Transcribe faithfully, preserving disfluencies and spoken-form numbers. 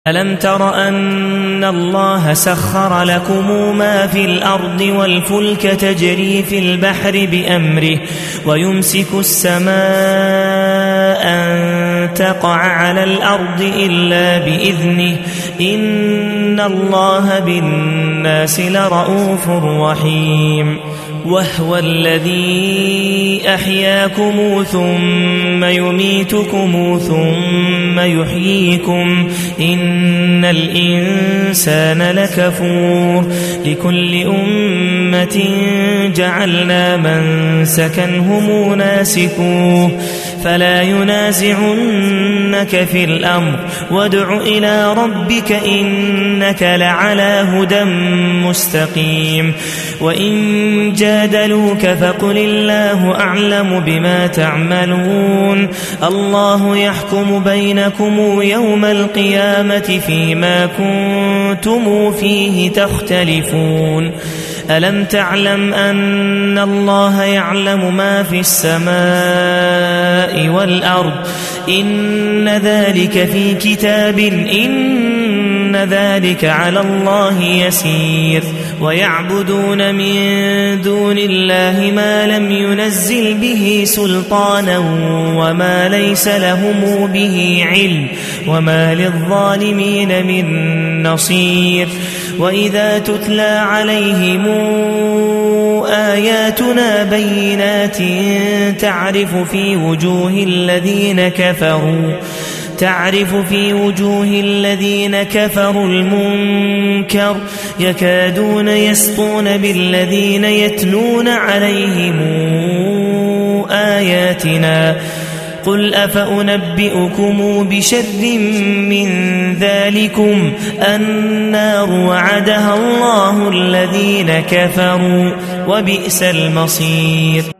ألم تر أن الله سخر لكم ما في الأرض والفلك تجري في البحر بأمره ويمسك السماء أن تقع على الأرض إلا بإذنه إن الله بالناس لرءوف رحيم وهو الذي أحياكم ثم يميتكم ثم يحييكم إن الإنسان لكفور لكل أمة جعلنا منسكا هم ناسكوه فلا ينازعنك في الأمر وادع إلى ربك إنك لعلى هدى مستقيم وإن جادلوك فقل الله أعلم بما تعملون الله يحكم بينكم يوم القيامة فيما كنتم فيه تختلفون ألم تعلم أن الله يعلم ما في السماء والأرض إن ذلك في كتاب إن ذلك على الله يسير ويعبدون من دون الله ما لم ينزل به سلطانا وما ليس لهم به علم وما للظالمين من نصير وإذا تتلى عليهم آياتنا بينات تعرف في وجوه الذين كفروا تعرف في وجوه الذين كفروا المنكر يكادون يسطون بالذين يتلون عليهم آياتنا قل أفأنبئكم بشر من ذلكم النار وعدها الله الذين كفروا وبئس المصير